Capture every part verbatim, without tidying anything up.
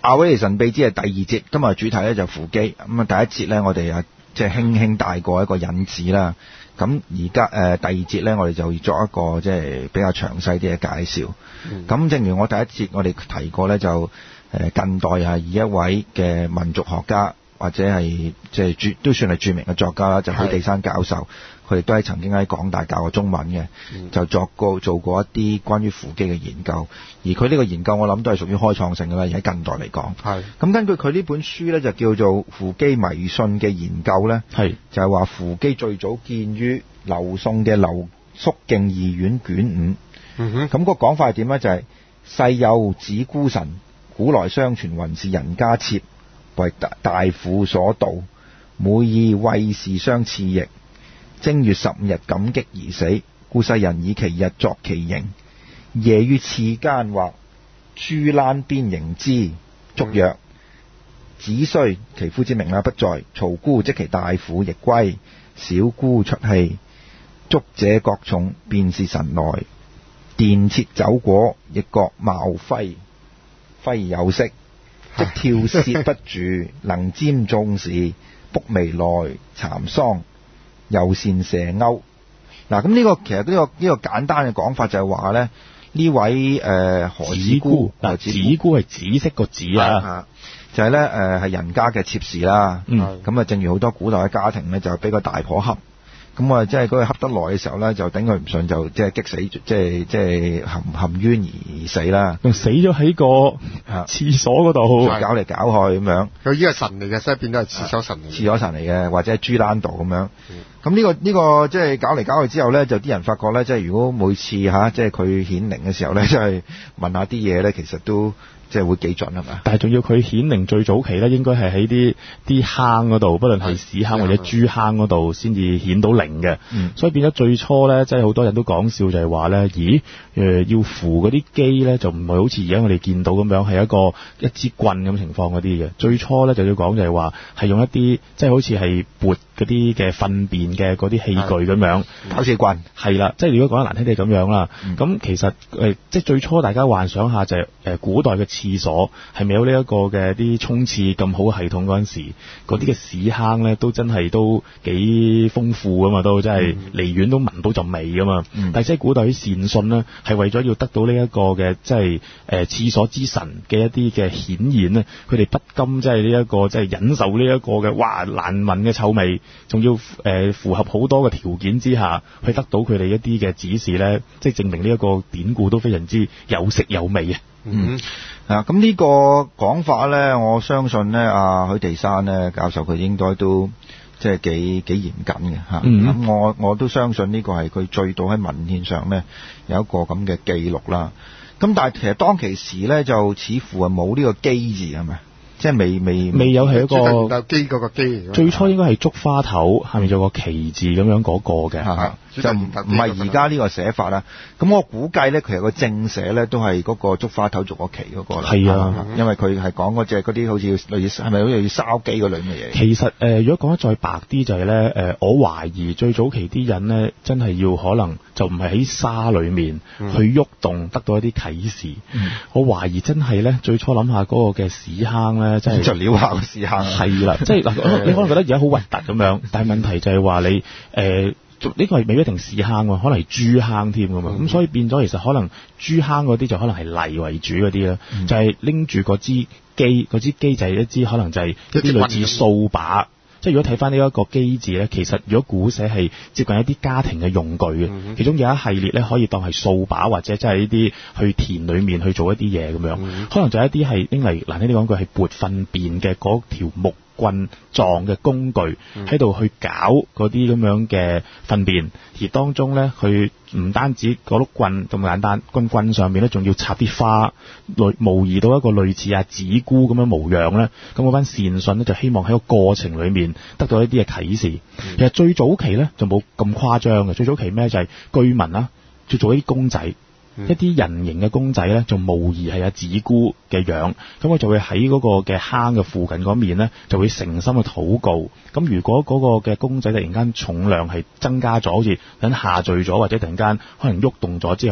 阿韋利神秘之係第二節，今日主題咧就扶乩。咁啊第一節咧我哋啊即係輕輕帶過一個引子啦。咁而家誒第二節咧我哋就要作一個即係比較詳細啲嘅介紹。咁、嗯、正如我第一節我哋提過咧，就誒近代係以一位嘅民族學家或者係即係著都算係著名嘅作家啦，就許地山教授。佢哋都係曾經喺港大教過中文嘅，就作過做過一啲關於扶乩嘅研究。而佢呢個研究我諗都係屬於開創性㗎啦，而喺近代嚟講。係咁根據佢呢本書咧，就叫做《扶乩迷信嘅研究》咧，係就係話扶乩最早見於劉宋嘅《劉肅敬異苑卷五》。嗯哼，咁、那個講法係點咧？就係、是、世有子孤神，古來相傳雲是人家妾，為大大婦所盜，每以為事相賜役。正月十五日感激而死，故世人以其日作其刑。夜於廁間或朱欄邊刑之，囑曰：子雖其夫之名啦不在，曹姑即其大婦亦歸。小姑出氣，囑者各重，便是神來。殿設酒果，亦各貌輝，輝有色，即跳舌不住，能瞻眾事，卜眉來蠶桑。又善蛇鈎。嗱，咁呢個其實呢、這個呢、這個簡單嘅講法就係話咧，呢位誒、呃、何子姑嗱，子姑係紫色個紫啊，就係咧誒係人家嘅妾侍啦。咁啊、嗯，正如好多古代嘅家庭咧，就俾個大婆恰。咁啊，即係嗰個恰得耐嘅時候咧，就頂佢唔順，就即係激死，即係即係含含冤而死啦。死咗喺個廁所嗰度，搞嚟搞去咁樣。佢依個神嚟嘅，所以變咗係廁所神嚟。廁所神嚟嘅，或者係豬欄度咁樣。咁、嗯、呢、這個呢、這個即係搞嚟搞去之後咧，就啲人發覺咧，即係如果每次吓，即係佢顯靈嘅時候咧，即係問下啲嘢咧，其實都即係會幾準係嘛？但係仲要佢顯靈最早期咧，應該係喺啲啲坑嗰度，不論係屎坑或者豬坑嗰度，先至顯到靈嘅。嗯，所以變咗最初咧，即係好多人都講笑就係話咧，咦，誒、呃、要扶嗰啲乩咧，就唔係好似而家我哋見到咁樣係一個一支棍咁情況嗰啲嘅。最初咧就要講就係話係用一啲即係好似係撥嗰啲嘅糞便嘅嗰啲器具咁樣，跑車棍係啦。即係如果講得難聽啲咁樣啦，咁、嗯、其實誒、呃、即係最初大家幻想下就係、是、誒、呃、古代嘅廁所係咪有呢一個嘅啲沖廁咁好嘅系統嗰陣時，嗰啲嘅屎坑咧都真係都幾豐富噶嘛，都真係離遠都聞到陣味噶嘛。嗯、但係即係古代啲善信咧，係為咗要得到呢一個嘅即係誒廁所之神嘅一啲嘅顯現咧，佢哋不甘即係呢一個即係忍受呢一個嘅哇難聞嘅臭味，仲要誒、呃、符合好多嘅條件之下，去得到佢哋一啲嘅指示咧，即係證明呢一個典故都非常之有色有味啊。嗯。啊，咁呢個講法咧，我相信咧，阿許地山咧教授佢應該都即係幾幾嚴謹嘅嚇。咁、嗯、我我都相信呢個係佢最早喺文獻上咧有一個咁嘅記錄啦。咁但係其實當其時咧，就似乎係冇呢個乩字係咪？即係未未未有係一個乩嗰個乩。最初應該係竹花頭，下面有個旗字咁樣嗰個嘅。嗯就唔唔係而家呢個寫法啦，咁我估計咧，其實個正寫咧都係嗰個竹花頭做個旗嗰個啦。係啊，因為佢係講嗰隻嗰啲好似類似係咪好似要燒機嗰類嘅嘢？其實誒、呃，如果講得再白啲就係、是、咧，誒、呃，我懷疑最早期啲人咧，真係要可能就唔係喺沙裏面去喐動，得到一啲啟示。嗯、我懷疑真係咧，最初諗下嗰個嘅屎坑咧，真係就撩下個屎坑。係啦，即係嗱，你可能覺得而家好核突咁樣，但係問題就係話你誒。呃呢、這個係未必一定屎坑喎，可能係豬坑添㗎嘛，咁、嗯、所以變咗其實可能豬坑嗰啲就可能係泥為主嗰啲啦，就係拎住嗰支機，嗰支機就係一支可能就係一啲類似掃把，即係如果睇翻呢一個機字咧，其實如果古寫係接近一啲家庭嘅用具嘅，嗯、其中有一系列咧可以當係掃把或者即係呢啲去田裡面去做一啲嘢咁樣，嗯、可能就係一啲係拎嚟難聽啲講句係撥糞便嘅嗰條木棍狀嘅工具喺度去搞嗰啲咁樣嘅糞便，而當中咧佢唔單止嗰碌棍咁簡單，棍棍上面咧仲要插啲花，類模擬到一個類似阿子姑咁樣模樣咧，咁嗰班善信咧就希望喺個過程裏面得到一啲嘅啟示。其實最早期咧就冇咁誇張嘅，最早期咩就係居民啦，就做一啲公仔。一啲人形嘅公仔咧，就模擬係阿子姑嘅樣，咁我就會喺嗰個嘅坑嘅附近嗰面咧，就會誠心去禱告。咁如果嗰個嘅公仔突然間重量係增加咗，好似等下墜咗，或者突然間可能喐動咗之後咧，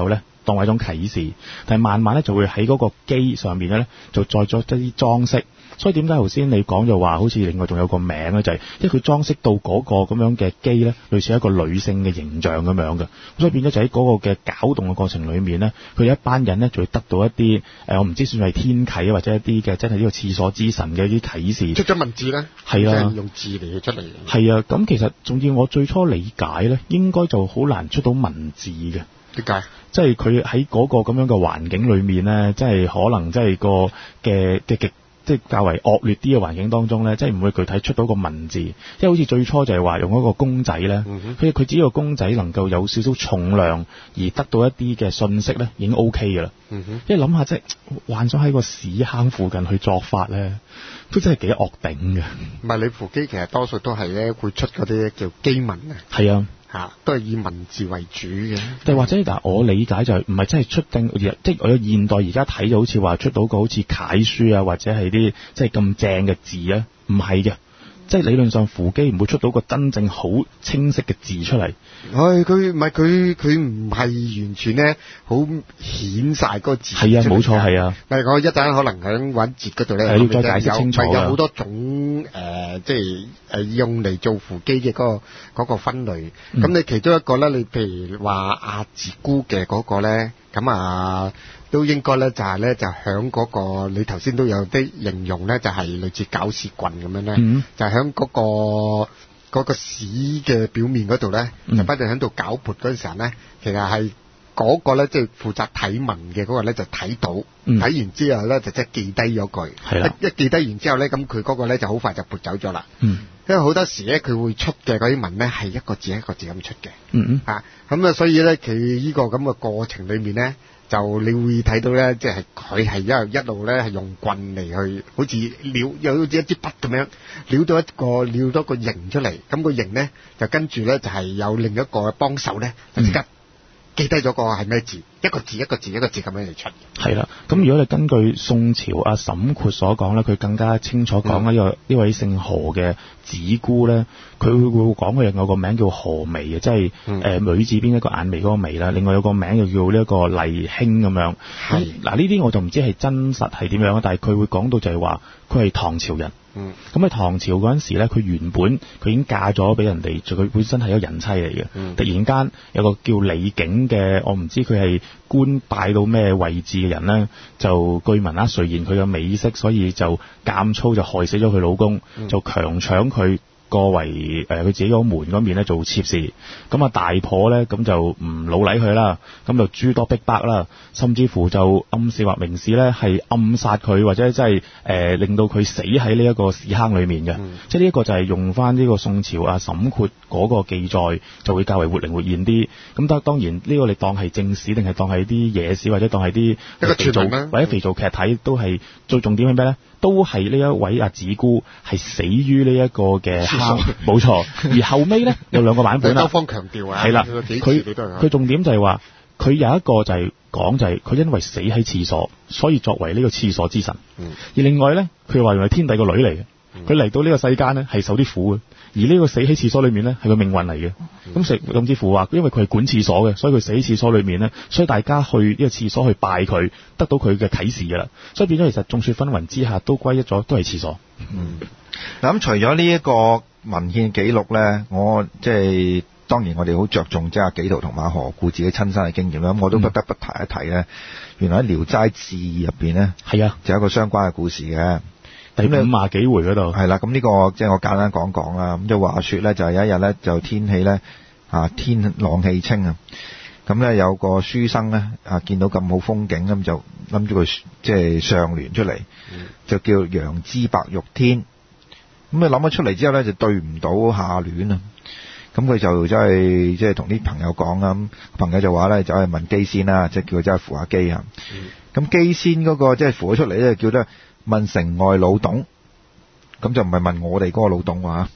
當為一種啟示，但係慢慢咧就會喺嗰個機上面嘅咧就再作一啲裝飾。所以點解頭先你講就話好似另外仲有個名咧，就係、是、因為佢裝飾到嗰個咁樣嘅機咧，類似一個女性嘅形象咁樣嘅，所以變咗就喺嗰個嘅攪動嘅過程裏面咧，佢有一班人咧就會得到一啲誒、呃，我唔知算係天啟或者一啲嘅真係呢個廁所之神嘅一啲啟示。 出咗文字咧， 係啊， 用字嚟出嚟。 係啊，咁其實仲要我最初理解咧，應該就好難出到文字嘅。 點解？ 即係佢喺嗰個咁樣嘅環境裏面咧，即係可能即係個嘅嘅極。即係較為惡劣啲嘅環境當中咧，即係唔會具體出到個文字，即係好似最初就係話用嗰個公仔咧，佢佢只要個公仔能夠有少少重量而得到一啲嘅信息咧，已經 O K 嘅啦。因為諗下即係幻想喺個屎坑附近去作法咧，都真係幾惡頂嘅。 唔係你扶機其實多數都係咧會出嗰啲叫機文啊。 係啊。 嚇，都係以文字為主嘅。 但或者嗱，我理解就係唔係真係出定，即係我有現代而家睇就好似話出到個好似楷書啊，或者係啲即係咁正嘅字啊，唔係嘅。即係理論上扶機唔會出到個真正好清晰嘅字出嚟。 唉，佢唔係佢佢唔係完全咧好顯曬嗰個字。 係啊，冇錯係啊。 但係我一陣可能喺揾字嗰度咧， 係要再解釋清楚。 有好多種誒、呃，即係誒用嚟做扶機嘅嗰個嗰個分類。咁、嗯、你其中一個咧，你譬如話阿自姑嘅嗰個咧，咁啊。都應該咧，就係咧，就響嗰個你頭先都有啲形容咧，就係類似攪屎棍咁樣咧，嗯、就響嗰個嗰個屎嘅表面嗰度咧，就不斷喺度攪撥嗰陣時候咧，其實係嗰個咧，即係負責睇文嘅嗰個咧，就睇到，睇、嗯、完之後咧，就即係記低咗句，一一記低完之後咧，咁佢嗰個咧就好快就撥走咗啦。嗯，因為好多時咧，佢會出嘅嗰啲文咧係一個字一個字咁出嘅。嗯嗯，啊，咁啊，所以咧，佢呢個咁嘅過程裏面咧。就你會睇到咧，即係佢係一路一路咧係用棍嚟去，好似撩，又好似一支筆咁樣撩到一個撩到一個形出嚟。咁個形咧就跟住咧就係有另一個幫手咧，就即刻記低咗個係咩字，一個字一個字一個字咁樣嚟出。係啦，咁如果你根據宋朝阿沈括所講咧，佢更加清楚講呢個呢位姓何嘅子姑咧，佢會會講佢有個名叫何眉嘅，即係誒女字邊一個眼眉嗰個眉啦。另外有個名又叫呢一個麗卿咁樣。係嗱，呢啲我就唔知係真實係點樣，但係佢會講到就係話佢係唐朝人。嗯，咁喺唐朝嗰陣時咧，佢原本佢已經嫁咗俾人哋，就佢本身係一個人妻嚟嘅。嗯，突然間有個叫李景嘅，我唔知佢係官拜到咩位置嘅人咧，就據聞啊，垂涎佢嘅美色，所以就監粗就害死咗佢老公，嗯、就強搶佢個為誒佢自己個門嗰面咧做妾侍。咁啊大婆咧咁就唔老禮佢啦，咁就諸多逼迫啦，甚至乎就暗示或明示咧係暗殺佢，或者即係誒令到佢死喺呢一個屎坑裏面嘅。嗯、即係呢一個就係用翻呢個宋朝啊沈括嗰個記載，就會較為活靈活現啲。咁當當然呢個你當係正史定係當係啲野史，或者當係啲一個肥皂或者肥皂劇睇，都係最重點係咩咧？都係呢一位阿子姑係死於呢一個嘅坑，冇錯。而後尾咧有兩個版本啦。多方強調啊，係啦，佢佢重點就係話，佢有一個就係講就係佢因為死喺廁所，所以作為呢個廁所之神。嗯、而另外咧，佢話原來天帝個女嚟嘅，佢嚟、嗯、到呢個世間咧係受啲苦嘅。而呢個死喺廁所裏面咧係個命運嚟嘅。咁甚、嗯、甚至乎話，因為佢係管廁所嘅，所以佢死喺廁所裏面咧，所以大家去呢個廁所去拜佢，得到佢嘅啟示噶啦。所以變咗其實眾說紛紜之下，都歸一咗都係廁所。 嗯，嗱咁除咗呢一個文獻記錄咧，我即係當然我哋好着重即係紀陶同埋何故自己親身嘅經驗啦。咁我都不得不提一提咧，嗯、原來喺《聊齋志異》入邊咧，係啊，就有一個相關嘅故事嘅。 第五廿幾回嗰度係啦，咁呢個即係我簡單講講啦。咁就話說咧，就係有一日咧，就天氣咧啊天朗氣清啊，咁咧有個書生咧啊見到咁好風景，咁就諗住佢即係上聯出嚟，嗯、就叫陽之白玉天。咁啊諗咗出嚟之後咧，就對唔到下聯啊。咁佢就真係即係同啲朋友講啊，咁朋友就話咧，就係問機仙啦，即係叫佢真係扶下機啊。咁機仙嗰個即係扶咗出嚟咧，叫得。問城外老董，咁就唔係問我哋嗰個老董話，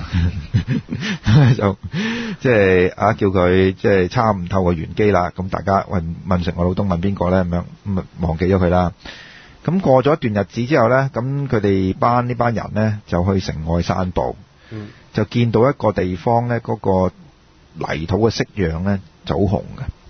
就即係啊叫佢即係參唔透個玄機啦。咁大家問問城外老董問邊個咧？咁樣咁啊忘記咗佢啦。咁過咗一段日子之後咧，咁佢哋班呢班人咧就去城外散步，嗯、就見到一個地方咧，嗰、嗰個泥土嘅色樣咧就好紅嘅。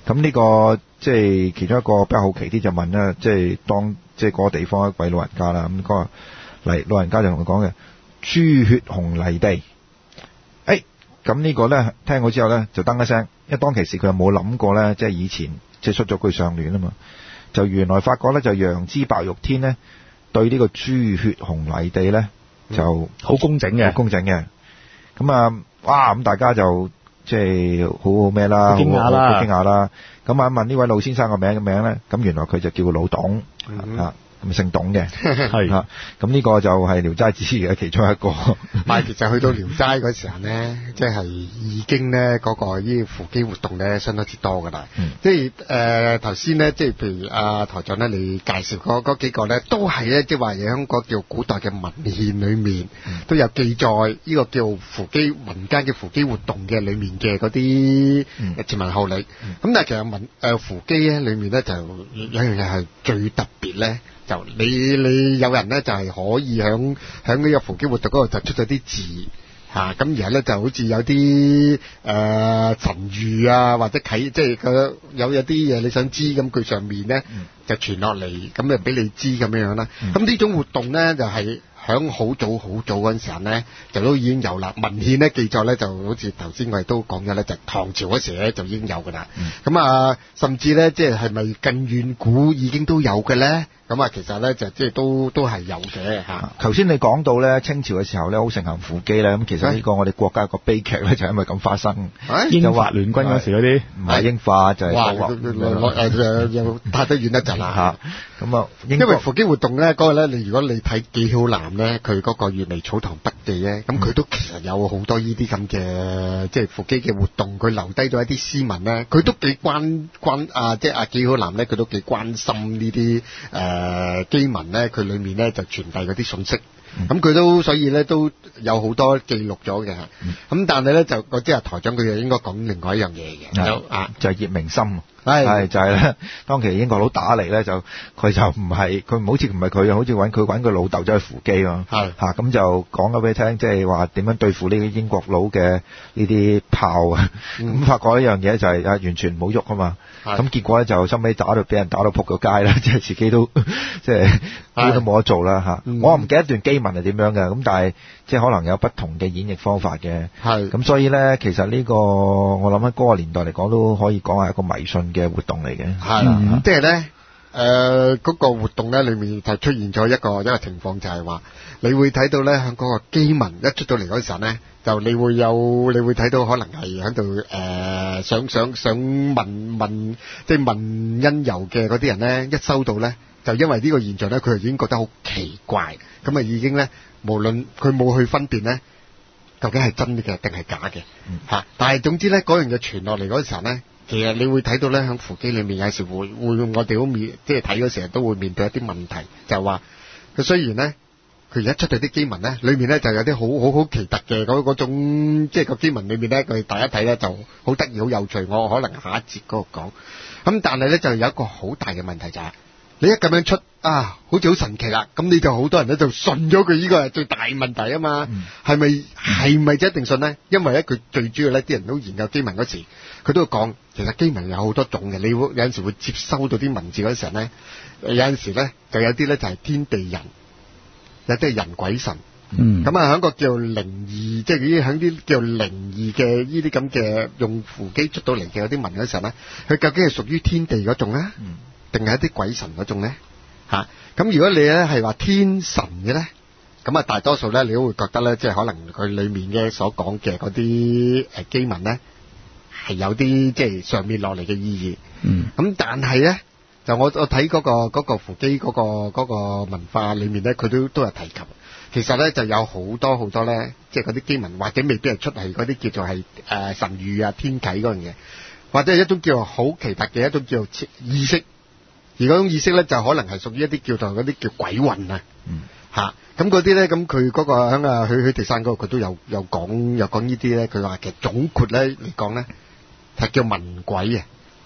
咁呢、個即係其中一個比較好奇啲就問啦，即係當即係嗰個地方一位老人家啦，咁、嗰個嚟老人家就同佢講嘅朱血紅泥地。誒咁呢個咧聽過之後咧就噔一聲，因為當其時佢又冇諗過咧，即係以前即係出咗句上聯啊嘛，就原來發覺咧就楊枝白玉天咧對呢個朱血紅泥地咧就好工整嘅， 好工整嘅。咁啊，哇！咁大家就即係好好咩啦， 好驚訝啦， 好驚訝啦。咁啊問呢位老先生個名嘅名咧，咁原來佢就叫老董、 嗯啊，咁姓董嘅， 係啊，咁呢個就係《聊齋志異》嘅其中一個。 但係其實去到聊齋嗰時候咧，即係已經咧嗰個呢扶乩活動咧相當之多噶啦。 嗯即係誒頭先咧，即係譬如阿台長咧，你介紹嗰嗰幾個咧，都係咧，即係話喺個叫古代嘅文獻裏面、 嗯、 都有記載，呢個叫扶乩民間嘅扶乩活動嘅裏面嘅嗰啲前文後理。咁、嗯、但係其實民誒扶乩咧裏面咧就有一樣嘢係最特別咧。就你你有人咧就係、是、可以響響呢個扶乩活動嗰度就出咗啲字嚇，咁、啊、然後咧就好似有啲誒、呃、神諭啊或者啟即係佢有有啲嘢你想知咁佢上面咧、嗯、就傳落嚟，咁就俾你知咁樣樣啦。咁、嗯、呢種活動咧就係、是。響好早好早嗰陣時候咧，就都已經有啦。文獻咧記載咧，就好似頭先我哋都講咗咧，就唐朝嗰時咧就已經有噶啦。咁、嗯、啊，甚至咧，即係係咪近遠古已經都有嘅咧？咁啊，其實咧就即係都都係有嘅嚇。 頭先你講到咧清朝嘅時候咧，好盛行扶乩咧，咁其實呢個我哋國家一個悲劇咧，就係因為咁發生。 英法聯軍嗰時嗰啲唔係英法就係哇， 國誒又太得遠一陣啦嚇。咁啊， 因為扶乩活動咧嗰個咧，你如果你睇紀曉嵐咧，佢嗰個《月眉草堂筆記》咧，咁佢都其實有好多呢啲咁嘅即係扶乩嘅活動，佢留低咗一啲詩文咧，佢都幾關關啊，即係阿紀曉嵐咧，佢都幾關心呢啲誒乩文咧，佢裏面咧就傳遞嗰啲信息。咁佢、嗯、都所以咧都有好多記錄咗嘅，咁、嗯、但係咧就我知阿台長佢又應該講另外一樣嘢嘅，就啊就係葉明心， 係係就係咧，當其英國佬打嚟咧就佢就唔係佢唔好似唔係佢，好似揾佢揾佢老豆走去扶乩咯，係嚇咁就講咗俾你聽，即係話點樣對付呢啲英國佬嘅呢啲炮啊，咁、嗯、發覺一樣嘢就係啊完全冇喐啊嘛，咁結果咧就收尾打到俾人打到仆咗街啦，即係自己都即係都冇得做啦嚇，我唔記得段機文係點樣嘅，咁但係即係可能有不同嘅演繹方法嘅，係咁所以咧，其實呢個我諗喺嗰個年代嚟講都可以講係一個迷信嘅活動嚟嘅，係啦，即係咧誒嗰個活動咧裏面就出現咗一個一個情況，就係話你會睇到咧喺嗰個乩文一出到嚟嗰時候咧，就你會有你會睇到可能係喺度誒想想想問問即係問因由嘅嗰啲人咧，一收到咧。就因為呢個現象咧，佢就已經覺得好奇怪，咁啊已經咧，無論佢冇去分辨咧，究竟係真嘅定係假嘅，嚇、嗯。但係總之咧，嗰樣嘢傳落嚟嗰時候咧，其實你會睇到咧，喺扶乩裏面有時會會我哋好面，即係睇嗰時候都會面對一啲問題，就係話佢雖然咧，佢而家出到啲乩文咧，裏面咧就有啲好好好奇特嘅嗰嗰種，即係個乩文裏面咧，佢大家睇咧就好得意、好有趣。我可能下一節嗰度講，咁但係咧就有一個好大嘅問題就係、是。你一咁樣出啊，好似好神奇啦，咁你就好多人咧就信咗佢，呢個係最大問題啊嘛。係咪係咪就一定信呢？因為咧佢最主要咧，啲人都研究乩文嗰時，佢都會講，其實乩文有好多種嘅。你會有陣時會接收到啲文字嗰時候咧，有陣時咧就有啲咧就係天地人，有啲係人鬼神。嗯，咁啊喺個叫靈異，即係啲喺啲叫靈異嘅呢啲咁嘅用扶乩出到嚟嘅嗰啲文嗰時候咧，佢究竟係屬於天地嗰種咧？嗯。定係一啲鬼神嗰種咧嚇，咁、啊、如果你咧係話天神嘅咧，咁啊大多數咧你都會覺得咧，即係可能佢裡面嘅所講嘅嗰啲誒乩文咧係有啲即係上面落嚟嘅意義。嗯，咁但係咧就我我睇嗰個嗰個扶乩嗰個嗰個文化裡面咧，佢都都有提及。其實咧就有好多好多咧，即係嗰啲乩文或者未必係出係嗰啲叫做係誒、呃、神諭啊天啟嗰樣嘢，或者係一種叫做好奇特嘅一種叫做意識。而嗰種意識咧，就可能係屬於一啲叫做嗰啲叫鬼魂啊，嚇咁嗰啲咧，咁佢嗰個喺啊許許地山嗰度，佢都有有講有講呢啲咧。佢話其實總括咧嚟講咧，係叫文鬼啊，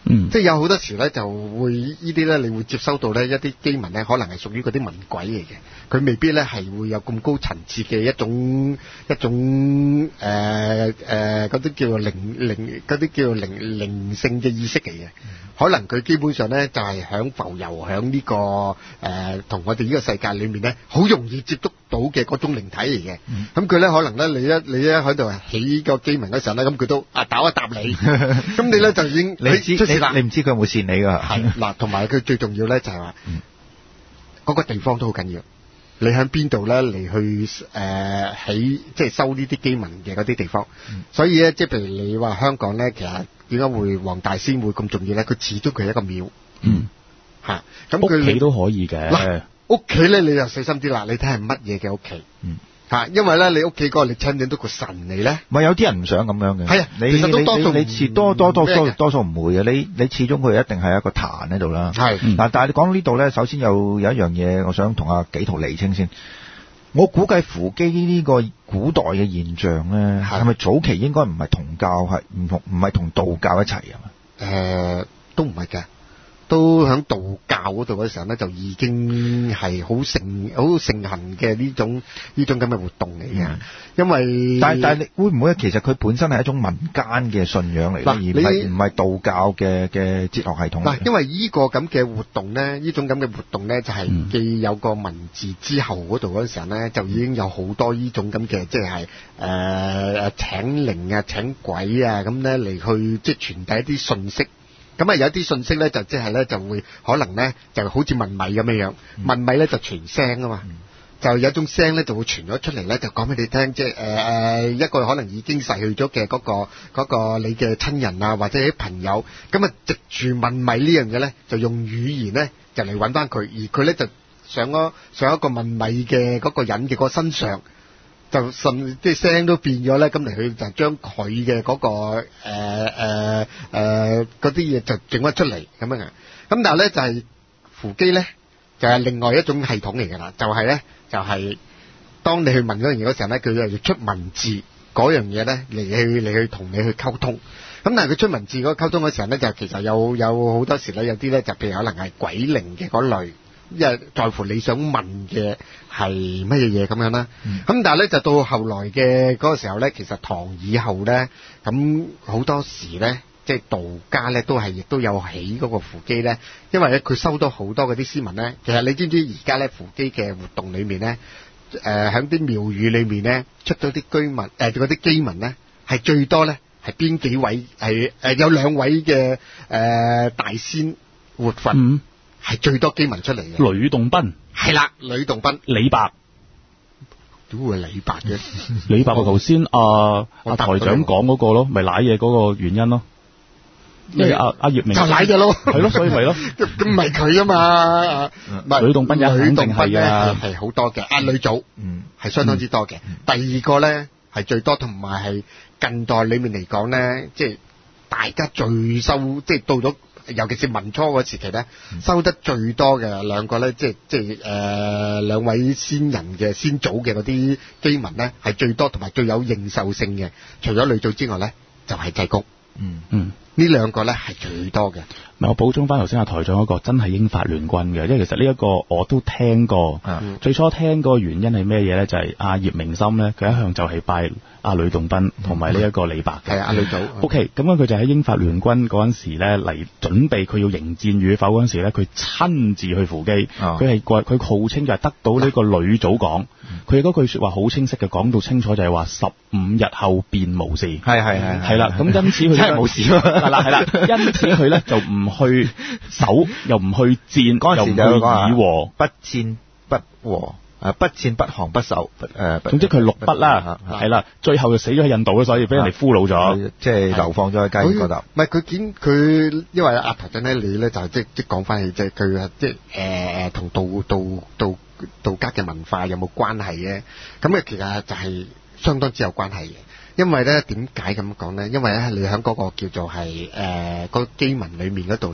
嗯， 即係有好多時咧就會呢啲咧，你會接收到咧一啲機文咧，可能係屬於嗰啲文鬼嚟嘅，佢未必咧係會有咁高層次嘅一種一種誒誒嗰啲叫做靈靈嗰啲叫做靈靈性嘅意識嚟嘅，可能佢基本上咧就係響浮遊響呢個誒同我哋呢個世界裏面咧，好容易接觸到嘅嗰種靈體嚟嘅。咁佢咧可能咧你一你一喺度起個機文嗰時候咧，咁佢都啊打一答你，咁你咧就已經你知你你唔知佢有冇線你㗎？ 係嗱，同埋佢最重要咧就係話，嗰個地方都好緊要。你喺邊度咧嚟去誒、呃、起即係收呢啲機文嘅嗰啲地方，嗯、所以咧即係譬如你話香港咧，其實點解會黃大仙會咁重要咧？佢始終佢係一個廟， 嗯嚇，咁佢屋企都可以嘅。 嗱，屋企咧你就細心啲啦，你睇係乜嘢嘅屋企， 嗯。 嚇，因為咧你屋企嗰個你請唔請到個神嚟咧？ 唔係有啲人唔想咁樣嘅。 係啊， 你其實都多數你你似多多多多咩嘅多數唔會嘅。你你始終佢一定係一個壇喺度啦。 係嗯嗱，但係你講到呢度咧，首先有有一樣嘢，我想同阿紀陶釐清先。我估計扶乩呢個古代嘅現象咧，係咪早期應該唔係同教係唔同唔係同道教一齊啊？ 誒、呃，都唔係嘅。都喺道教嗰度嘅時候咧，就已經係好盛好盛行嘅呢種呢種咁嘅活動嚟嘅。嗯、因為但係但係你會唔會其實佢本身係一種民間嘅信仰嚟，而唔係唔係道教嘅嘅哲學系統？ 嗱，因為呢個咁嘅活動咧，呢種咁嘅活動咧，就係、是、既有個文字之後嗰度嗰陣時候咧，就已經有好多呢種咁嘅，即係誒誒請靈啊、請鬼啊咁咧嚟去即係傳遞一啲信息。咁啊有啲信息咧就即係咧就會可能咧就好似問米咁樣樣，嗯、問米咧就傳聲啊嘛，嗯、就有一種聲咧就會傳咗出嚟咧，就講俾你聽，即係誒誒一個可能已經逝去咗嘅嗰個嗰、嗰個你嘅親人啊，或者啲朋友，咁啊藉住問米呢樣嘢咧，就用語言咧就嚟揾翻佢，而佢咧就上咗上一個問米嘅嗰個人嘅個身上。就甚即係聲都變咗咧，咁嚟去就將佢嘅嗰個誒誒誒嗰啲嘢就整翻出嚟咁樣啊！咁但係咧就係扶乩咧，就係、是、另外一種系統嚟㗎啦，就係、是、咧就係、是、當你去問嗰樣嘢嗰時候咧，佢就要出文字嗰樣嘢咧嚟去嚟去同你去溝通。咁但係佢出文字嗰個溝通嗰時候咧，就其實有有好多時咧，有啲咧就譬如可能係鬼靈嘅嗰類。因為在乎你想問嘅係乜嘢嘢咁樣啦，咁、嗯、但係咧就到後來嘅嗰個時候咧，其實唐以後咧，咁好多時咧，即係道家咧都係亦都有起嗰個扶乩咧，因為咧佢收到好多嗰啲詩文咧，其實你知唔知而家咧扶乩嘅活動裏面咧，誒喺啲廟宇裏面咧出咗啲居民誒嗰啲乩文咧係最多咧係邊幾位係誒、呃、有兩位嘅誒、呃、大仙活佛。嗯係最多乩文出嚟嘅， 呂洞賓係啦，呂洞賓、 李白， 點會係李白嘅？ 李白個頭先阿阿台長講嗰個咯，咪瀨嘢嗰個原因咯，因為阿阿葉明就瀨咗咯， 係咯，所以咪咯， 咁唔係佢啊嘛，唔係呂洞賓也肯定係啊， 係好多嘅，阿呂祖，嗯，係相當之多嘅。第二個咧係最多，同埋係近代裏面嚟講咧，即係大家最收，即係到咗。尤其是民初嗰時期咧，收得最多嘅兩個咧，即係即係誒兩位先人嘅先祖嘅嗰啲乩文咧，係最多同埋最有認受性嘅。除咗呂祖之外咧，就係濟公。嗯嗯，呢兩個咧係最多嘅。 咪我補充翻頭先阿台長嗰個，真係英法聯軍嘅，因為其實呢一個我都聽過。嗯、最初聽個原因係咩嘢咧？就係阿葉明心咧，佢一向就係拜阿呂洞賓同埋呢一個李白嘅。係啊，阿呂祖。O K，咁樣佢就喺英法聯軍嗰陣時咧嚟準備佢要迎戰與否嗰陣時咧，佢親自去扶乩。佢係佢號稱就係得到呢個呂祖講，佢嗰句説話好清晰嘅，講到清楚就係話十五日後便無事。係係係。係啦，咁因此佢真係冇事。係啦係啦，因此佢咧就唔去守，又唔去戰，又唔去議和， 不戰不和，誒不戰不降不守，誒總之佢六不啦，係啦，最後就死咗喺印度啦，所以俾人哋俘虜咗， 即係流放咗喺雞嗰度。 唔係佢見佢，因為阿頭真咧，你咧就即即講翻起即係佢即誒同道道道道家嘅文化有冇關係嘅？咁啊其實就係相當之有關係嘅。因為咧點解咁講咧？因為咧你喺嗰個叫做係誒嗰個乩文裏面嗰度咧，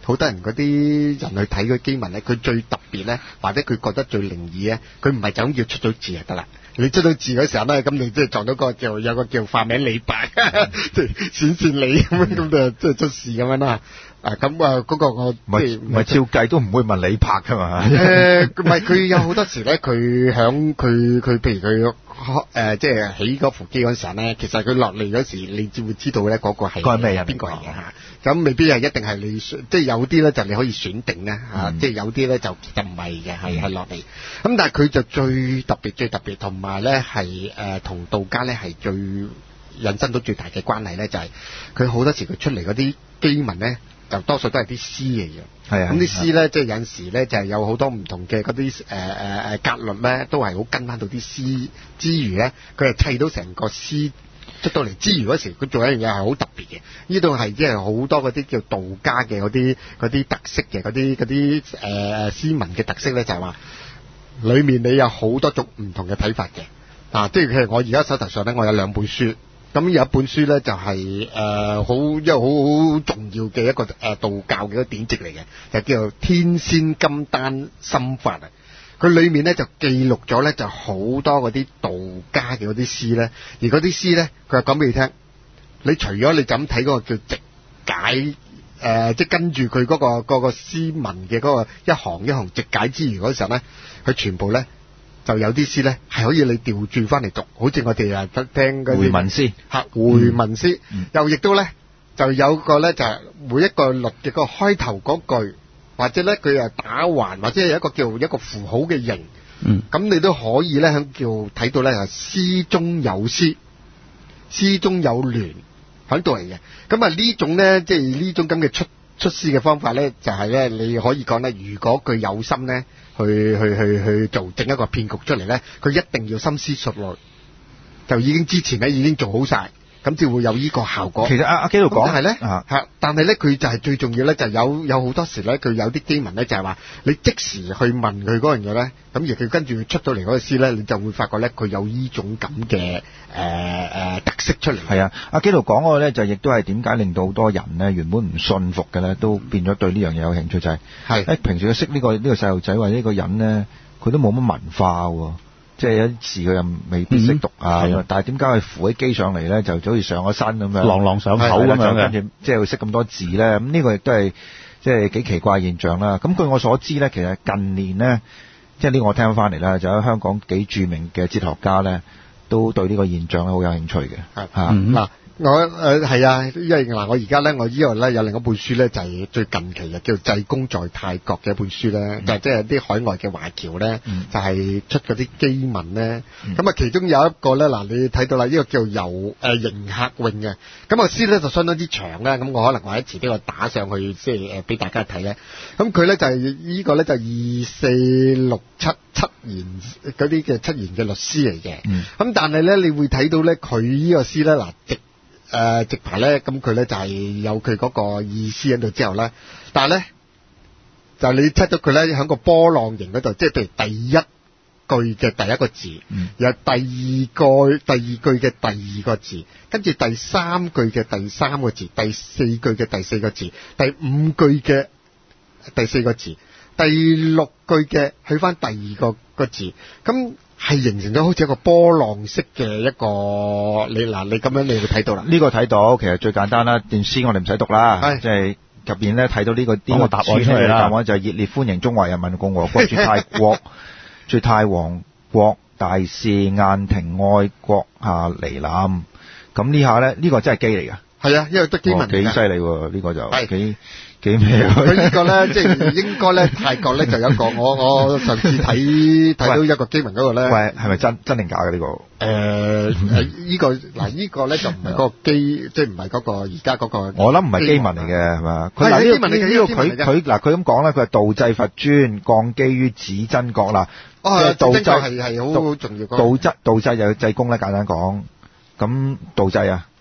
好多人嗰啲人去睇嗰經文咧，佢最特別咧，或者佢覺得最靈異咧，佢唔係就咁要出咗字就得啦。你出到字嗰時候咧，咁你即係撞到個叫有個叫化名李白，即係閃閃你咁樣，咁就即係出事咁樣啦。啊，咁啊嗰個我唔係唔係照計都唔會問你拍噶嘛。 誒，唔係佢有好多時咧，佢響佢佢譬如佢誒即係起嗰副機嗰陣時咧，其實佢落嚟嗰時，你只會知道咧嗰個係係咩人邊個嚟嘅嚇。咁未必係一定係你選，即係有啲咧就你可以選定咧嚇，即係有啲咧就其實唔係嘅，係係落嚟。咁但係佢就最特別最特別，同埋咧係誒同道家咧係最引申到最大嘅關係咧，就係佢好多時佢出嚟嗰啲經文咧。就多數都係啲詩嚟嘅， 係啊。 咁啲詩咧，即係有陣時咧，就係有好多唔同嘅嗰啲誒誒誒格律咧，都係好跟翻到啲詩之餘咧，佢係砌到成個詩出到嚟之餘嗰時，佢做一樣嘢係好特別嘅。呢度係即係好多嗰啲叫道家嘅嗰啲嗰啲特色嘅嗰啲嗰啲誒詩文嘅特色咧，就係話裡面你有好多種唔同嘅睇法嘅。啊，即係譬如我而家手頭上咧，我有兩本書。咁有一本書咧就係誒好一個好好重要嘅一個誒、呃、道教嘅一個典籍嚟嘅，就叫做《天仙金丹心法》啊。佢裏面咧就記錄咗咧就好多嗰啲道家嘅嗰啲詩咧，而嗰啲詩咧佢係講俾你聽，你除咗你就咁睇嗰個叫直解誒、呃，即係跟住佢嗰個嗰、嗰個詩文嘅嗰個一行一行直解之餘嗰時候咧，佢全部咧。就有啲詩咧係可以你調轉翻嚟讀，好似我哋啊聽嗰啲回文詩， 嚇回文詩，嗯、又亦都咧就有個咧就係、是、每一個律嘅個開頭嗰句，或者咧佢又打橫，或者有一個叫一個符號嘅形，嗯，咁你都可以咧喺叫睇到咧係詩中有詩，詩中有聯喺度嚟嘅。咁啊呢種咧即係呢種咁嘅出出詩嘅方法咧，就係、是、咧你可以講咧，如果佢有心咧。去去去去做整一個騙局出嚟咧，佢一定要深思熟慮，就已經之前咧已經做好晒，咁至會有呢個效果。 其實阿阿基度講係咧嚇，但係咧佢就係最重要咧，就係有有好多時咧，佢有啲經文咧就係話你即時去問佢嗰樣嘢咧，咁而佢跟住出到嚟嗰個詩咧，你就會發覺咧佢有呢種咁嘅誒誒特色出嚟。 係啊，阿基度講嗰個咧就亦都係點解令到好多人咧原本唔信服嘅咧，都變咗對呢樣嘢有興趣，就係係誒平時佢識呢個呢個細路仔或者呢個人咧，佢都冇乜文化喎。即係有啲詞佢又未必識讀啊，嗯、但係點解佢扶起機上嚟咧，就好似上咗身咁樣， 朗朗上口咁樣嘅， 跟住即係佢識咁多字咧，咁呢個亦都係即係幾奇怪現象啦。咁據我所知咧，其實近年咧，即係呢個我聽翻嚟啦，就喺香港幾著名嘅哲學家咧，都對呢個現象咧好有興趣嘅。係嚇嗱。我誒係、呃、啊，因為嗱我而家咧，我依度咧有另一本書咧，就係、是、最近期嘅，叫做《濟公在泰國》嘅一本書咧，嗯、就即係啲海外嘅華僑咧，嗯、就係出嗰啲基文咧。咁啊、嗯，其中有一個咧，嗱你睇到啦，呢、這個叫遊誒迎客詠嘅。咁個詩咧就相當之長啦。咁我可能或者遲啲我打上去，即係誒俾大家睇咧。咁佢咧就係、是、呢個咧就二四六七七言嗰啲嘅七言嘅律詩嚟嘅。咁、嗯、但係咧，你會睇到咧，佢呢個詩咧嗱直。誒、呃、直排咧，咁佢咧就係、是、有佢嗰個意思喺度之後咧，但係咧就你 check 到佢咧喺個波浪形嗰度，即係譬如第一句嘅第一個字，嗯、然後第二個第二句嘅第二個字，跟住第三句嘅第三個字，第四句嘅第四個字，第五句嘅第四個字，第六句嘅去翻第二個個字，咁。係形成咗好似一個波浪式嘅一個，你嗱你咁樣你會睇到啦。呢個睇到，其實最簡單啦，段詩我哋唔使讀啦，即係入邊咧睇到呢個呢個答案出嚟啦。答案就係熱烈歡迎中華人民共和國駐泰國駐泰王國大使晏廷愛國下嚟臨。咁呢下咧，呢個真係機嚟㗎。係啊，因為得機文。幾犀利喎！呢個就幾。幾咩？佢呢個咧，即係應該咧，泰國咧就有一個，我我上次睇睇到一個經文嗰個咧，喂，係咪真真定假嘅呢個？誒誒，呢個嗱呢個咧就唔係嗰個機，即係唔係嗰個而家嗰個。我諗唔係機文嚟嘅，係嘛？佢嗱呢個呢個佢佢嗱佢咁講咧，佢係道濟佛尊，降基於指真覺啦。哦，道濟係係好好重要。道質道濟就係濟公咧，簡單講。咁道濟啊，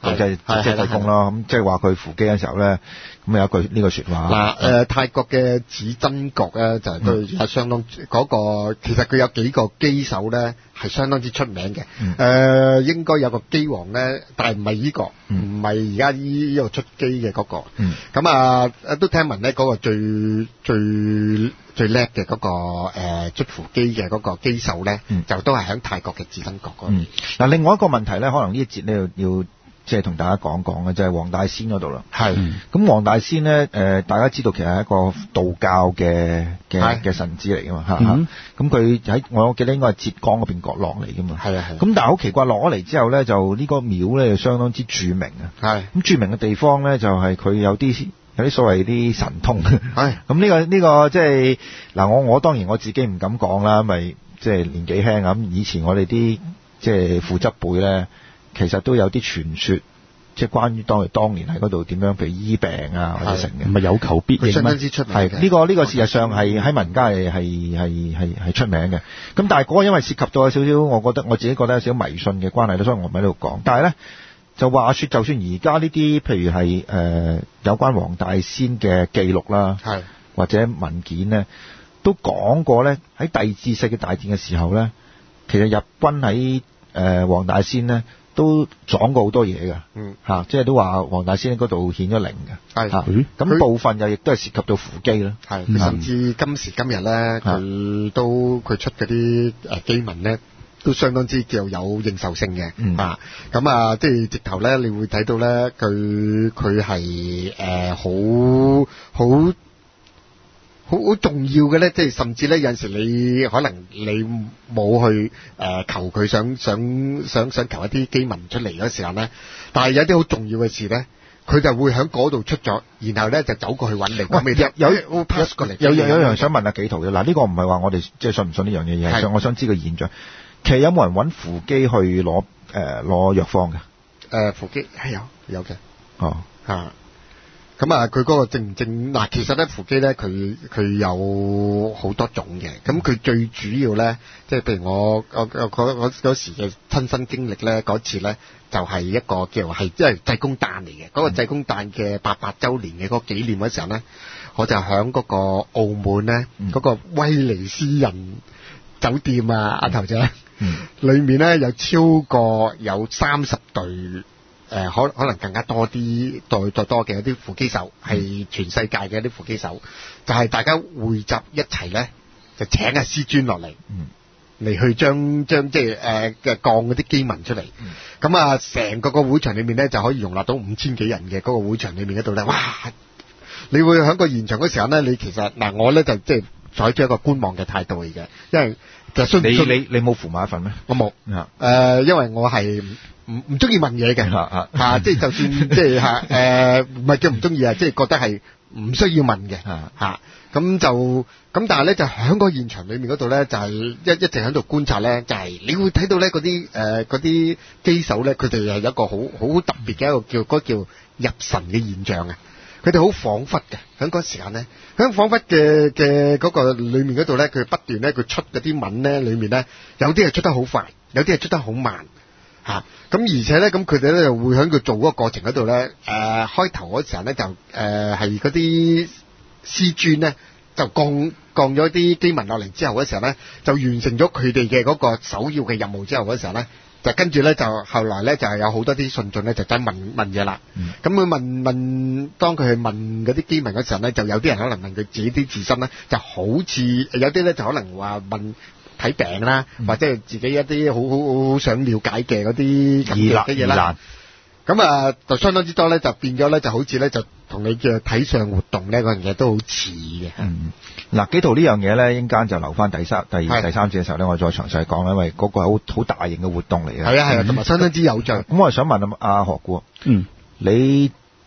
即係即係濟公咯。咁即係話佢扶乩嘅時候咧，咁有一句呢個説話。 嗱誒，泰國嘅指真國咧就係都係相當嗰個，其實佢有幾個乩手咧係相當之出名嘅。誒應該有個乩王咧，但係唔係依個，唔係而家依依度出乩嘅嗰個。咁啊都聽聞咧嗰個最最最叻嘅嗰個誒出扶乩嘅嗰個乩手咧，就都係喺泰國嘅指真國嗰邊。 嗱，另外一個問題咧，可能呢一節咧要要即係同大家講講嘅，就係黃大仙嗰度啦。係，咁黃大仙咧誒，大家知道其實係一個道教嘅嘅嘅神祇嚟噶嘛嚇。咁佢喺我記得應該係浙江嗰邊角落嚟噶嘛。係啊係。咁但係好奇怪，落咗嚟之後咧，就呢個廟咧就相當之著名啊。係。咁著名嘅地方咧，就係佢有啲。有啲所謂啲神通，係咁呢個呢、呢個即係嗱，我我當然我自己唔敢講啦，咪即係年紀輕咁。以前我哋啲即係父執輩咧，其實都有啲傳說，即係關於當佢當年喺嗰度點樣，譬如醫病啊或者成嘅， 唔係有求必應咩？ 相當之出名嘅。 係呢個呢、呢個事實上係喺民間係係係係係出名嘅。咁但係嗰個因為涉及到有少少，我覺得我自己覺得有少少迷信嘅關係，所以我唔喺度講。但係咧。就話說，就算而家呢啲，譬如係誒、呃、有關黃大仙嘅記錄啦，係或者文件咧，都講過咧，喺第二次世界大戰嘅時候咧，其實日軍喺誒黃大仙咧都撞過好多嘢㗎，嗯嚇、啊，即係都話黃大仙嗰度顯咗靈嘅，係嚇，咁、啊、部分又亦都係涉及到扶乩啦，係、嗯，甚至今時今日咧，佢都佢出嗰啲誒乩文咧。都相當之叫有認受性嘅、嗯，啊，咁啊，即係直頭咧，你會睇到咧，佢佢係誒好好好好重要嘅咧，即係甚至咧有陣時你可能你冇去誒、呃、求佢想想想想求一啲乩文出嚟嗰時候咧，但係有啲好重要嘅事咧，佢就會喺嗰度出咗，然後咧就走過去揾你。咁有有 pass 過嚟，有有有樣想問下紀陶嘅，嗱呢個唔係話我哋即係信唔信呢樣嘢，而係我想知個現象。其實有冇人揾扶乩去攞誒攞藥方嘅？誒、呃、扶乩係有有嘅。哦嚇，咁啊佢嗰個正唔正嗱？其實咧扶乩咧佢佢有好多種嘅，咁佢最主要咧，即係譬如我我我嗰嗰時嘅親身經歷咧，嗰次咧就係、是、一個叫係即係濟公誕嚟嘅，嗰、那個濟公誕嘅八百週年嘅嗰個紀念嗰時候咧，我就喺嗰個澳門咧嗰、嗯那個威尼斯人酒店啊，阿頭仔。嗯，裏面咧有超過有三十隊，誒、呃，可可能更加多啲，再再多嘅一啲扶乩手，係、嗯、全世界嘅一啲扶乩手，就係、是、大家匯集一齊咧，就請阿師尊落嚟，嗯，嚟去將將即係誒嘅降嗰啲乩文出嚟，咁、嗯、啊，成個個會場裏面咧就可以容納到五千幾人嘅嗰個會場裏面嗰度咧，哇！你會喺個現場嗰時候咧，你其實嗱、呃，我咧就即係採取一個觀望嘅態度嚟嘅，因為。你你你冇扶埋一份咩？我冇，誒、呃，因為我係唔唔中意問嘢嘅，嚇嚇，即係就算即係嚇誒，唔係叫唔中意啊，即係覺得係唔需要問嘅，嚇咁就咁，但係咧就喺個現場裏面嗰度咧，就係、是、一一直喺度觀察咧，就係、是、你會睇到咧嗰啲誒嗰啲乩手咧，佢哋係有一個好好特別嘅一個叫嗰、那個、叫入神嘅現象啊！佢哋好恍惚嘅，喺嗰個時間咧，喺恍惚嘅嘅嗰個裏面嗰度咧，佢不斷咧，佢出嗰啲文咧，裏面咧有啲係出得好快，有啲係出得好慢，嚇、啊。咁而且咧，咁佢哋咧又會喺佢做嗰個過程嗰度咧，誒、呃、開頭嗰時候咧就誒係嗰啲師尊咧就降降咗啲乩文落嚟之後嗰時候咧，就完成咗佢哋嘅嗰個首要嘅任務之後嗰時候咧。就跟住咧，就後來咧，就係、是、有好多啲信眾咧，就真問問嘢啦。咁、嗯、佢問問，當佢去問嗰啲乩文嗰時候咧，就有啲人可能問佢自己啲自身咧，就好似有啲咧就可能話問睇病啦、嗯，或者係自己一啲好好好想了解嘅嗰啲嘅嘢啦。咁啊，就相當之多咧，就變咗咧，就好似咧，就同你嘅體相活動呢嗰樣嘢都好似嘅。嗯，嗱，紀陶呢樣嘢咧，陣間就留翻第三、第二、第三節嘅時候咧，我再詳細講啦，因為嗰個係好好大型嘅活動嚟嘅。係啊係啊，同埋相當之有趣。咁我係想問阿阿何故，嗯，你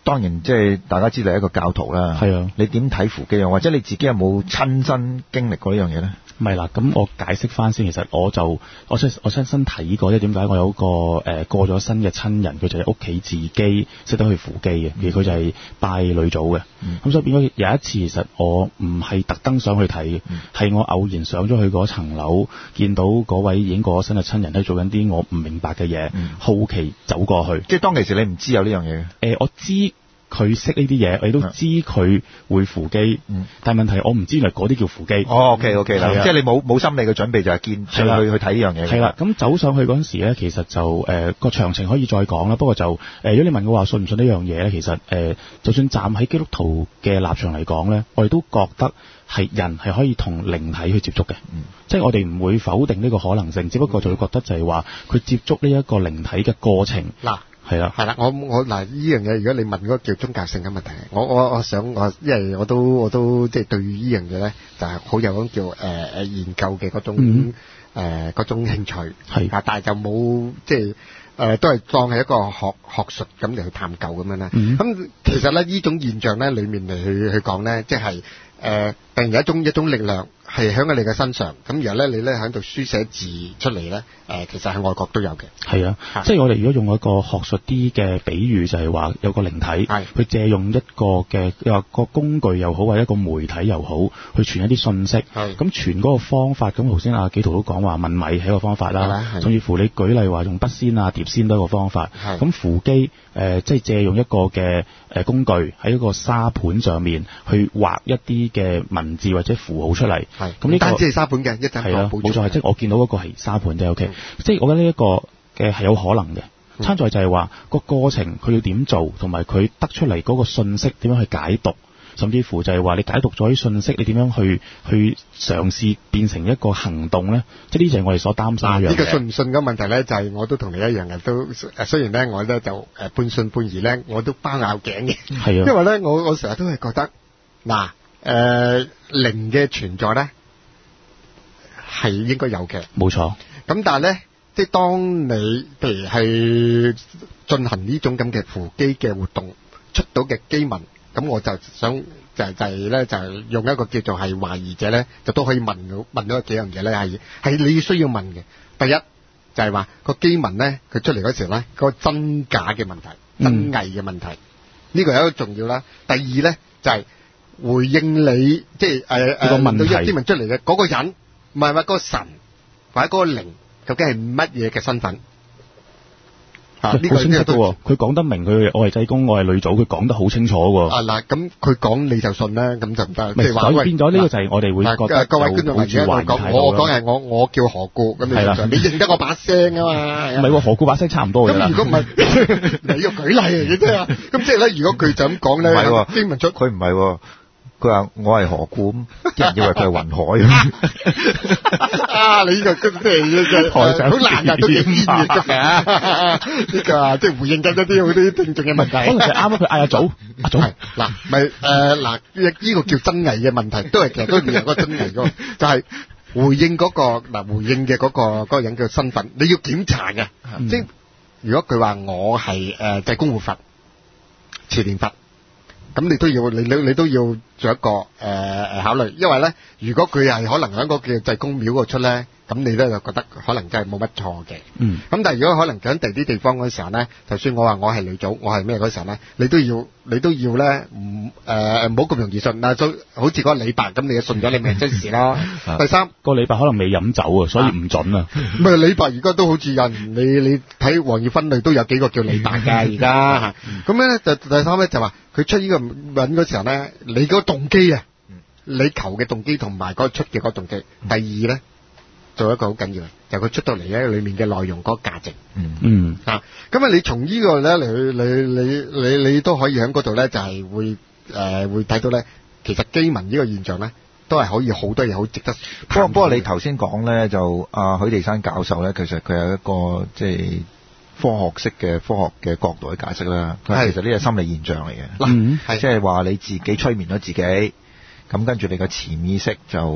當然即係大家知道係一個教徒啦。 係啊， 你點睇扶乩啊？或者你自己有冇親身經歷過呢樣嘢咧？ 唔係啦，咁我解釋翻先。其實我就我親我親身睇過，即係點解我有個誒、呃、過咗身嘅親人，佢就喺屋企自己識得去扶乩嘅，而佢就係拜女祖嘅。咁、嗯、所以變咗有一次，其實我唔係特登上去睇嘅，係、嗯、我偶然上咗去嗰層樓，見到嗰位已經過咗身嘅親人喺做緊啲我唔明白嘅嘢、嗯，好奇走過去。 即係當其時你唔知有呢樣嘢嘅？誒、 呃，我知。佢識呢啲嘢，你都知佢會扶乩、嗯，但係問題我唔知原來嗰啲叫扶乩。 哦 ，OK OK 啦，即係你冇冇心理嘅準備就係見去去去睇呢樣嘢。係啦， 咁走上去嗰陣時咧，其實就誒個詳情可以再講啦。不過就誒、呃，如果你問我話信唔信呢樣嘢咧，其實誒、呃，就算站喺基督徒嘅立場嚟講咧，我哋都覺得係人係可以同靈體去接觸嘅、嗯，即係我哋唔會否定呢個可能性，只不過就會覺得就係話佢接觸呢一個靈體嘅過程嗱。嗯係啦，係啦，我我嗱呢樣嘢，如果你問嗰個叫宗教性嘅問題，我我我想我，因為我都我都即係對於呢樣嘢咧，就係、是、好有種叫誒誒、呃、研究嘅嗰種誒嗰、嗯呃、種興趣，係啊，但係就冇即係誒、呃、都係當係一個學學術咁嚟去探究咁樣啦。咁、嗯、其實咧呢種現象咧裏面嚟去去講咧，即係誒突然有一種一種力量。係喺你嘅身上，咁然後咧，你咧喺度書寫字出嚟咧，誒，其實喺外國都有嘅。係啊，即係我哋如果用一個學術啲嘅比喻，就係話有個靈體，佢借用一個嘅又個工具又好，或者一個媒體又好，去傳一啲信息。係咁傳嗰個方法，咁頭先阿紀陶都講話問米係一個方法啦，甚至乎你舉例話用筆仙啊、碟仙都係一個方法。咁扶乩誒，即係借用一個嘅誒工具喺一個沙盤上面去畫一啲嘅文字或者符號出嚟。係咁呢個單止係沙盤嘅，一陣係啦，冇錯係，即係我見到嗰個係沙盤啫。O K，即係我覺得呢一個嘅係有可能嘅。參在就係話個過程佢要點做，同埋佢得出嚟嗰個信息點樣去解讀，甚至乎就係話你解讀咗啲信息，你點樣去去嘗試變成一個行動咧？即係呢就係我哋所擔心嘅。呢個信唔信嘅問題咧，就係我都同你一樣嘅，都誒雖然咧我咧就誒半信半疑咧，我都包拗頸嘅。係啊，因為咧我我成日都係覺得嗱誒靈嘅存在咧。係應該有嘅，冇錯。咁但係咧，即係當你譬如係進行呢種咁嘅扶乩嘅活動，出到嘅乩文，咁我就想就係就係咧，就係用一個叫做係懷疑者咧，就都可以問到問到幾樣嘢咧，係係你需要問嘅。第一就係話個乩文咧，佢出嚟嗰時咧，個真假嘅問題、真偽嘅問題，呢個係一個重要啦。第二咧就係回應你，即係誒誒問到一乩文出嚟嘅嗰個人。唔係話嗰個神或者嗰個靈究竟係乜嘢嘅身份啊？呢、這個好清楚喎，佢講得明，佢我係濟公，我係女祖，佢講得好清楚喎。啊嗱，咁佢講你就信啦，咁就唔得。即係話變咗呢個就係我哋會覺得各位觀眾或者我講，我講係我我叫何故咁你你認得我把聲啊嘛？唔係喎，何故把聲差唔多嘅啦。咁如果唔係，你要舉例啊，你聽下。咁即係咧，如果佢就咁講咧，唔係喎，經文出佢唔係喎。佢話我係何故咁，啲人以為佢係雲海啊！你呢個真係好難啊，都幾專業嘅。呢個即係回應緊一啲好啲聽眾嘅問題。可能就啱啱佢嗌阿祖，阿祖係嗱，咪誒嗱呢呢個叫真偽嘅問題，都係其實都係嗰個真偽嗰個，就係回應嗰個嗱回應嘅嗰個嗰個人嘅身份，你要檢查嘅。即係如果佢話我係誒濟公活佛、持連佛。咁你都要，你你你都要做一個誒誒、呃、考慮，因為咧，如果佢係可能喺個叫濟公廟嗰度出咧，咁你咧就覺得可能真係冇乜錯嘅。嗯。咁但係如果可能喺第啲地方嗰時候咧，就算我話我係女祖，我係咩嗰時候咧，你都要你都要咧唔誒唔好咁容易信嗱，就好似嗰個李白咁，你就信咗你咪真事咯。第三個李白可能未飲酒啊，所以唔準啊。唔係李白而家都好似有人，你你睇黃頁分類都有幾個叫李白㗎而家嚇。咁咧就第三咧就話。佢出呢個文嗰時候咧，你嗰個動機啊，你求嘅動機同埋嗰個出嘅嗰個動機。第二咧，做一個好緊要，就係佢出到嚟咧，裡面嘅內容嗰個價值。嗯嗯啊，咁啊，你從呢個咧嚟去，你你你你都可以喺嗰度咧，就係會誒會睇到咧，其實乩文呢個現象咧，都係可以好多嘢好值得。不過不過你頭先講咧，就阿許地山教授咧，其實佢有一個即係。科學式嘅科學嘅角度去解釋啦，其實呢個心理現象嚟嘅，嗱，即係話你自己催眠咗自己，咁跟住你個潛意識就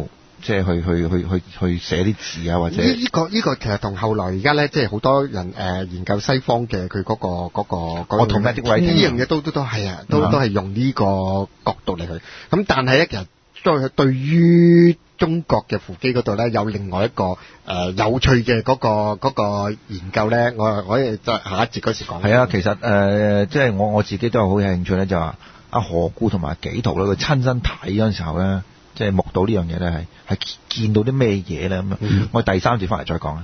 即係去去去去去寫啲字啊，或者呢呢個呢個其實同後來而家咧，即係好多人誒研究西方嘅佢嗰個嗰個嗰個 automatic writing 呢樣嘢都都都係啊，都都係用呢個角度嚟去。咁但係咧，其實對對於中國嘅扶乩嗰度咧，有另外一個誒有趣嘅嗰個嗰個研究咧，我我哋再下一節嗰時講。 係啊，其實誒即係我我自己都係好有興趣咧，就話阿何故同埋紀陶咧，佢親身睇嗰陣時候咧，即係目睹呢樣嘢咧，係係見到啲咩嘢咧咁樣。我第三節翻嚟再講啊。